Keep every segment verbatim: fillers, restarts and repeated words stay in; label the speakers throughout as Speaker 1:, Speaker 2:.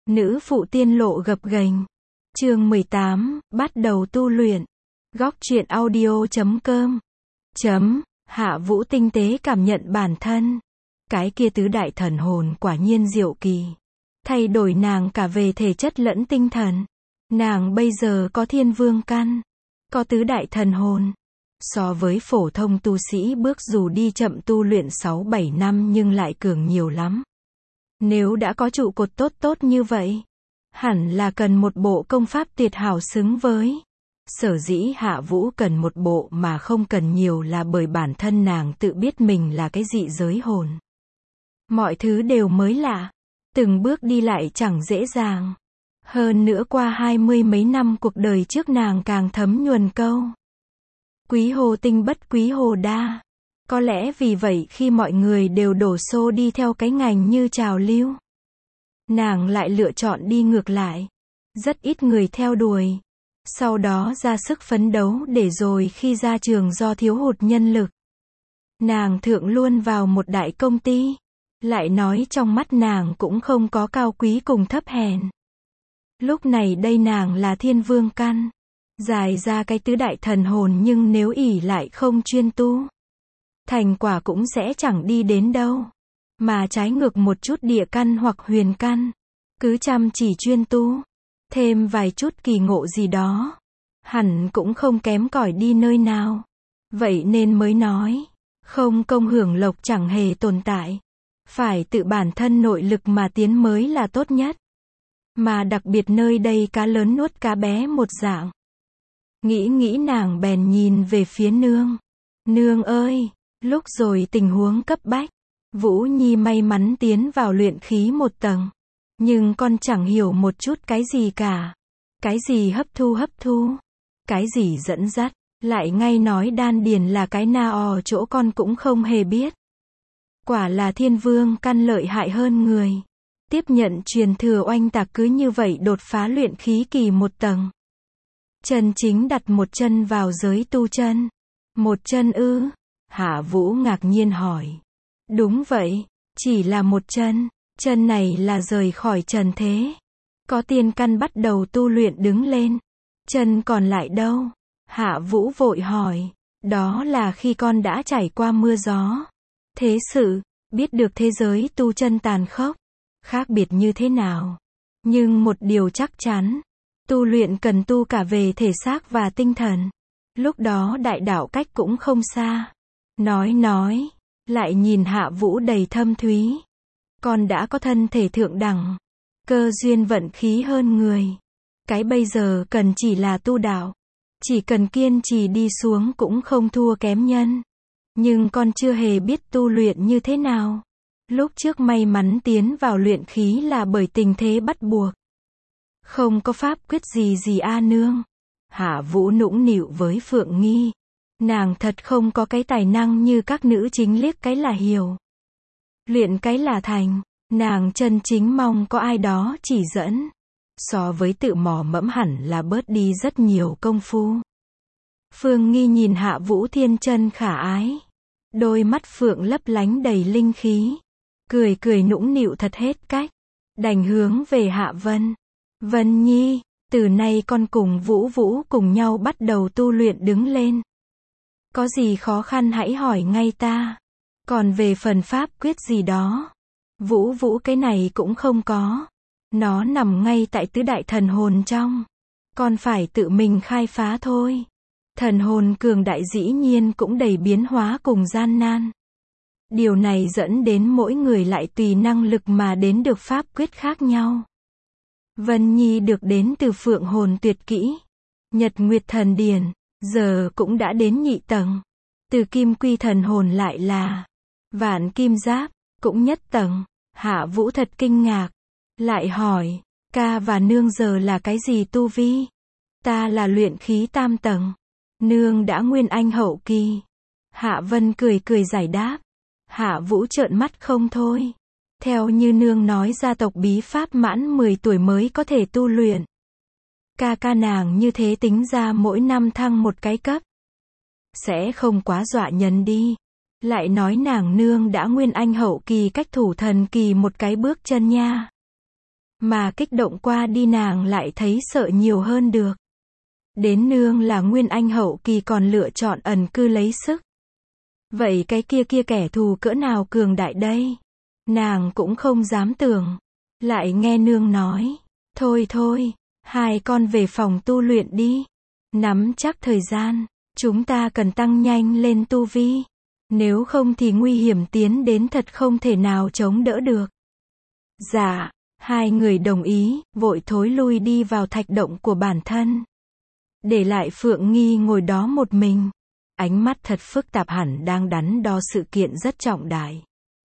Speaker 1: Nữ phụ tiên lộ gập ghềnh. Chương mười tám, bắt đầu tu luyện. Góc truyện audio chấm com. Chấm, Hạ Vũ tinh tế cảm nhận bản thân. Cái kia tứ đại thần hồn quả nhiên diệu kỳ. Thay đổi nàng cả về thể chất lẫn tinh thần. Nàng bây giờ có thiên vương căn. Có tứ đại thần hồn. So với phổ thông tu sĩ bước dù đi chậm tu luyện sáu bảy năm nhưng lại cường nhiều lắm. Nếu đã có trụ cột tốt tốt như vậy, hẳn là cần một bộ công pháp tuyệt hảo xứng với. Sở dĩ Hạ Vũ cần một bộ mà không cần nhiều là bởi bản thân nàng tự biết mình là cái dị giới hồn. Mọi thứ đều mới lạ, từng bước đi lại chẳng dễ dàng. Hơn nữa qua hai mươi mấy năm cuộc đời trước nàng càng thấm nhuần câu. Quý hồ tinh bất quý hồ đa. Có lẽ vì vậy khi mọi người đều đổ xô đi theo cái ngành như trào lưu, nàng lại lựa chọn đi ngược lại. Rất ít người theo đuổi. Sau đó ra sức phấn đấu để rồi khi ra trường do thiếu hụt nhân lực, nàng thượng luôn vào một đại công ty. Lại nói trong mắt nàng cũng không có cao quý cùng thấp hèn. Lúc này đây nàng là thiên vương căn. Dài ra cái tứ đại thần hồn nhưng nếu ỷ lại không chuyên tu, thành quả cũng sẽ chẳng đi đến đâu. Mà trái ngược một chút địa căn hoặc huyền căn, cứ chăm chỉ chuyên tu, thêm vài chút kỳ ngộ gì đó, hẳn cũng không kém cỏi đi nơi nào. Vậy nên mới nói, không công hưởng lộc chẳng hề tồn tại. Phải tự bản thân nội lực mà tiến mới là tốt nhất. Mà đặc biệt nơi đây cá lớn nuốt cá bé một dạng. Nghĩ nghĩ nàng bèn nhìn về phía nương. Nương ơi! Lúc rồi tình huống cấp bách, Vũ Nhi may mắn tiến vào luyện khí một tầng. Nhưng con chẳng hiểu một chút cái gì cả. Cái gì hấp thu hấp thu? Cái gì dẫn dắt? Lại ngay nói đan điền là cái na ò chỗ con cũng không hề biết. Quả là thiên vương căn lợi hại hơn người. Tiếp nhận truyền thừa oanh tạc cứ như vậy đột phá luyện khí kỳ một tầng. Chân chính đặt một chân vào giới tu chân. Một chân ư? Hạ Vũ ngạc nhiên hỏi. Đúng vậy, chỉ là một chân. Chân này là rời khỏi trần thế. Có tiên căn bắt đầu tu luyện đứng lên. Chân còn lại đâu? Hạ Vũ vội hỏi. Đó là khi con đã trải qua mưa gió. Thế sự, biết được thế giới tu chân tàn khốc, khác biệt như thế nào. Nhưng một điều chắc chắn, tu luyện cần tu cả về thể xác và tinh thần. Lúc đó đại đạo cách cũng không xa. Nói nói, lại nhìn Hạ Vũ đầy thâm thúy. Con đã có thân thể thượng đẳng, cơ duyên vận khí hơn người. Cái bây giờ cần chỉ là tu đạo. Chỉ cần kiên trì đi xuống cũng không thua kém nhân. Nhưng con chưa hề biết tu luyện như thế nào. Lúc trước may mắn tiến vào luyện khí là bởi tình thế bắt buộc. Không có pháp quyết gì gì a nương. Hạ Vũ nũng nịu với Phượng Nghi. Nàng thật không có cái tài năng như các nữ chính liếc cái là hiểu. Luyện cái là thành. Nàng chân chính mong có ai đó chỉ dẫn. So với tự mò mẫm hẳn là bớt đi rất nhiều công phu. Phương Nghi nhìn Hạ Vũ thiên chân khả ái. Đôi mắt phượng lấp lánh đầy linh khí. Cười cười nũng nịu thật hết cách. Đành hướng về Hạ Vân. Vân Nhi, từ nay con cùng Vũ Vũ cùng nhau bắt đầu tu luyện đứng lên. Có gì khó khăn hãy hỏi ngay ta. Còn về phần pháp quyết gì đó, Vũ Vũ cái này cũng không có. Nó nằm ngay tại tứ đại thần hồn trong. Con phải tự mình khai phá thôi. Thần hồn cường đại dĩ nhiên cũng đầy biến hóa cùng gian nan. Điều này dẫn đến mỗi người lại tùy năng lực mà đến được pháp quyết khác nhau. Vân Nhi được đến từ Phượng hồn tuyệt kỹ, Nhật Nguyệt thần điển, giờ cũng đã đến nhị tầng. Từ Kim Quy thần hồn lại là Vạn Kim Giáp, cũng nhất tầng. Hạ Vũ thật kinh ngạc. Lại hỏi, ca và nương giờ là cái gì tu vi? Ta là luyện khí tam tầng. Nương đã nguyên anh hậu kỳ. Hạ Vân cười cười giải đáp. Hạ Vũ trợn mắt không thôi. Theo như nương nói gia tộc bí pháp mãn mười tuổi mới có thể tu luyện. Ca ca nàng như thế tính ra mỗi năm thăng một cái cấp. Sẽ không quá dọa nhân đi. Lại nói nàng nương đã nguyên anh hậu kỳ cách thủ thần kỳ một cái bước chân nha. Mà kích động qua đi nàng lại thấy sợ nhiều hơn được. Đến nương là nguyên anh hậu kỳ còn lựa chọn ẩn cư lấy sức. Vậy cái kia kia kẻ thù cỡ nào cường đại đây? Nàng cũng không dám tưởng. Lại nghe nương nói, thôi thôi, hai con về phòng tu luyện đi. Nắm chắc thời gian, chúng ta cần tăng nhanh lên tu vi. Nếu không thì nguy hiểm tiến đến thật không thể nào chống đỡ được. Dạ, hai người đồng ý, vội thối lui đi vào thạch động của bản thân. Để lại Phượng Nghi ngồi đó một mình. Ánh mắt thật phức tạp, hẳn đang đắn đo sự kiện rất trọng đại.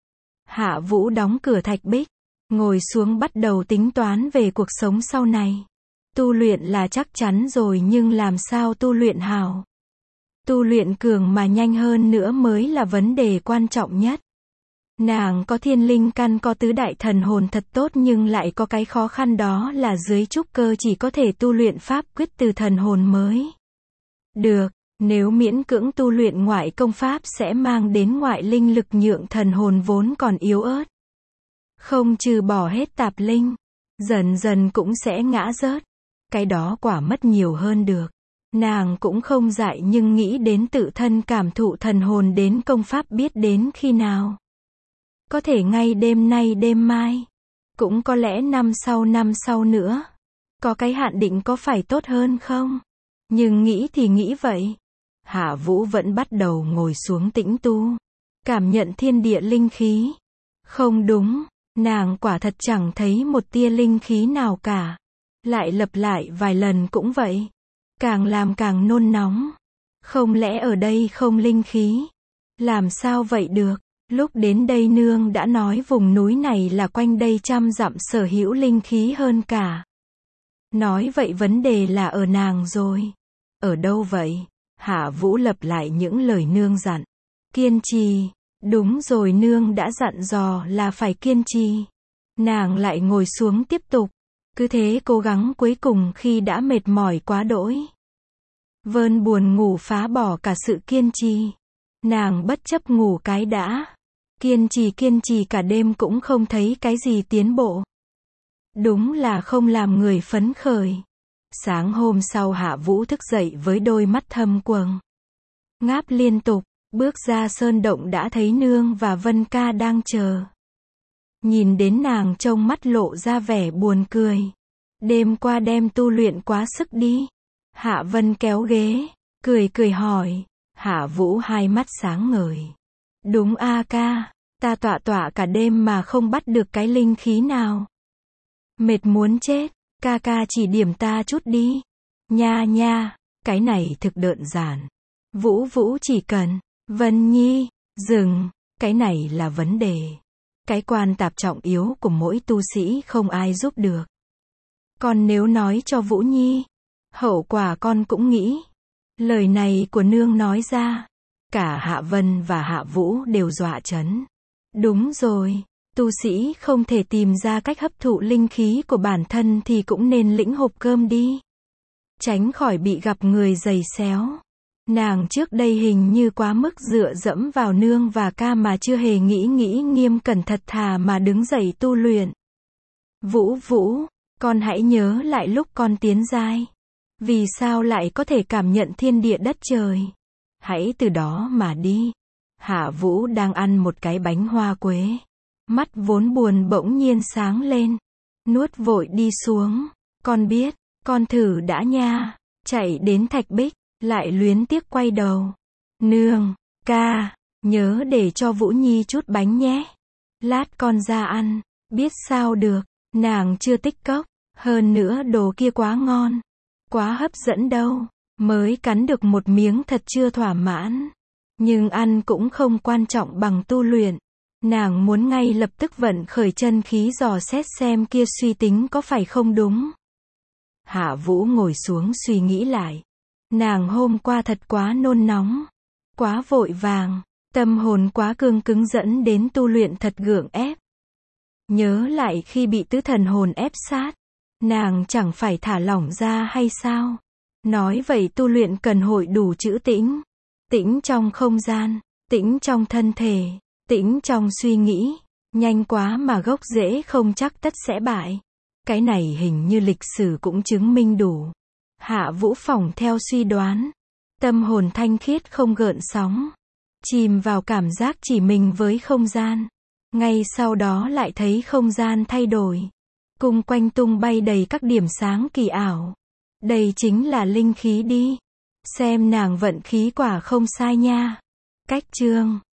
Speaker 1: Hạ Vũ đóng cửa thạch bích, ngồi xuống bắt đầu tính toán về cuộc sống sau này. Tu luyện là chắc chắn rồi nhưng làm sao tu luyện hào? Tu luyện cường mà nhanh hơn nữa mới là vấn đề quan trọng nhất. Nàng có thiên linh căn, có tứ đại thần hồn thật tốt, nhưng lại có cái khó khăn đó là dưới trúc cơ chỉ có thể tu luyện pháp quyết từ thần hồn mới được. Nếu miễn cưỡng tu luyện ngoại công pháp sẽ mang đến ngoại linh lực nhượng thần hồn vốn còn yếu ớt. Không trừ bỏ hết tạp linh, dần dần cũng sẽ ngã rớt. Cái đó quả mất nhiều hơn được. Nàng cũng không dại nhưng nghĩ đến tự thân cảm thụ thần hồn đến công pháp biết đến khi nào. Có thể ngay đêm nay đêm mai. Cũng có lẽ năm sau năm sau nữa. Có cái hạn định có phải tốt hơn không? Nhưng nghĩ thì nghĩ vậy. Hạ Vũ vẫn bắt đầu ngồi xuống tĩnh tu. Cảm nhận thiên địa linh khí. Không đúng, nàng quả thật chẳng thấy một tia linh khí nào cả. Lại lặp lại vài lần cũng vậy. Càng làm càng nôn nóng. Không lẽ ở đây không linh khí? Làm sao vậy được? Lúc đến đây nương đã nói vùng núi này là quanh đây trăm dặm sở hữu linh khí hơn cả. Nói vậy vấn đề là ở nàng rồi. Ở đâu vậy? Hạ Vũ lặp lại những lời nương dặn. Kiên trì. Đúng rồi, nương đã dặn dò là phải kiên trì. Nàng lại ngồi xuống tiếp tục. Cứ thế cố gắng, cuối cùng khi đã mệt mỏi quá đỗi. Vơn buồn ngủ phá bỏ cả sự kiên trì. Nàng bất chấp ngủ cái đã. Kiên trì kiên trì cả đêm cũng không thấy cái gì tiến bộ. Đúng là không làm người phấn khởi. Sáng hôm sau Hạ Vũ thức dậy với đôi mắt thâm quầng. Ngáp liên tục, bước ra sơn động đã thấy nương và Vân Ca đang chờ. Nhìn đến nàng trông mắt lộ ra vẻ buồn cười. Đêm qua đem tu luyện quá sức đi. Hạ Vân kéo ghế, cười cười hỏi. Hạ Vũ hai mắt sáng ngời. Đúng a ca, ta tọa tọa cả đêm mà không bắt được cái linh khí nào. Mệt muốn chết, ca ca chỉ điểm ta chút đi. Nha nha, cái này thực đơn giản. Vũ Vũ chỉ cần, Vân Nhi, dừng, cái này là vấn đề. Cái quan tạp trọng yếu của mỗi tu sĩ không ai giúp được. Còn nếu nói cho Vũ Nhi, hậu quả con cũng nghĩ. Lời này của nương nói ra, cả Hạ Vân và Hạ Vũ đều dọa chấn. Đúng rồi, tu sĩ không thể tìm ra cách hấp thụ linh khí của bản thân thì cũng nên lĩnh hộp cơm đi. Tránh khỏi bị gặp người giày xéo. Nàng trước đây hình như quá mức dựa dẫm vào nương và ca mà chưa hề nghĩ nghĩ nghiêm cẩn thật thà mà đứng dậy tu luyện. Vũ Vũ, con hãy nhớ lại lúc con tiến giai. Vì sao lại có thể cảm nhận thiên địa đất trời? Hãy từ đó mà đi. Hạ Vũ đang ăn một cái bánh hoa quế. Mắt vốn buồn bỗng nhiên sáng lên. Nuốt vội đi xuống. Con biết, con thử đã nha. Chạy đến thạch bích, lại luyến tiếc quay đầu. Nương, ca, nhớ để cho Vũ Nhi chút bánh nhé. Lát con ra ăn. Biết sao được, nàng chưa tích cốc. Hơn nữa đồ kia quá ngon. Quá hấp dẫn đâu. Mới cắn được một miếng thật chưa thỏa mãn. Nhưng ăn cũng không quan trọng bằng tu luyện. Nàng muốn ngay lập tức vận khởi chân khí dò xét xem kia suy tính có phải không đúng. Hạ Vũ ngồi xuống suy nghĩ lại. Nàng hôm qua thật quá nôn nóng. Quá vội vàng. Tâm hồn quá cương cứng dẫn đến tu luyện thật gượng ép. Nhớ lại khi bị tứ thần hồn ép sát. Nàng chẳng phải thả lỏng ra hay sao? Nói vậy tu luyện cần hội đủ trữ tĩnh. Tĩnh trong không gian, tĩnh trong thân thể, tĩnh trong suy nghĩ. Nhanh quá mà gốc rễ không chắc tất sẽ bại. Cái này hình như lịch sử cũng chứng minh đủ. Hạ Vũ phỏng theo suy đoán. Tâm hồn thanh khiết không gợn sóng. Chìm vào cảm giác chỉ mình với không gian. Ngay sau đó lại thấy không gian thay đổi. Cung quanh tung bay đầy các điểm sáng kỳ ảo. Đây chính là linh khí đi. Xem nàng vận khí quả không sai nha. Cách chương